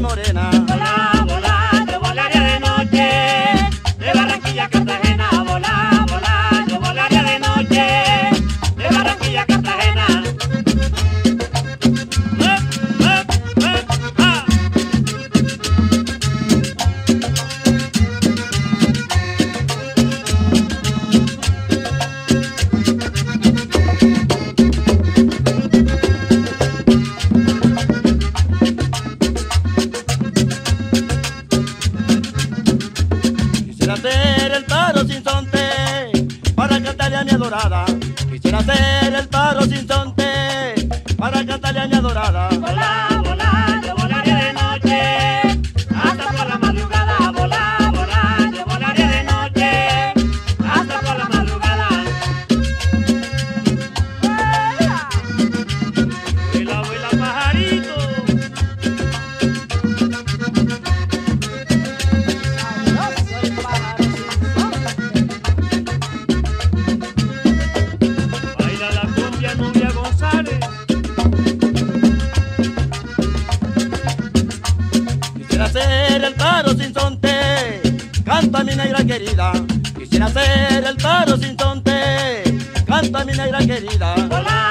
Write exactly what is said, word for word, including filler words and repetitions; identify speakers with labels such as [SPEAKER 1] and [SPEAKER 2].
[SPEAKER 1] morena.
[SPEAKER 2] Volá, volá, yo volaría de noche, de Barranquilla a Cartagena. Volá, volá, yo volaría de noche, de Barranquilla a Cartagena. Eh, eh, eh, ah.
[SPEAKER 1] Quisiera hacer el paro sin sonte para cantarle a mi adorada. Quisiera hacer el paro sin sonte para cantarle a mi adorada.
[SPEAKER 2] Volá, volá, yo volaría de noche, hasta por la madrugada. Volá, volá, yo volaría de noche, hasta por la madrugada. Vuela, vuela, pajarito. Baila la cumbia Nubia González.
[SPEAKER 1] Quisiera hacer el paro sin sonte, canta mi negra querida. Quisiera hacer el paro sin sonte, canta mi negra querida.
[SPEAKER 2] Volá,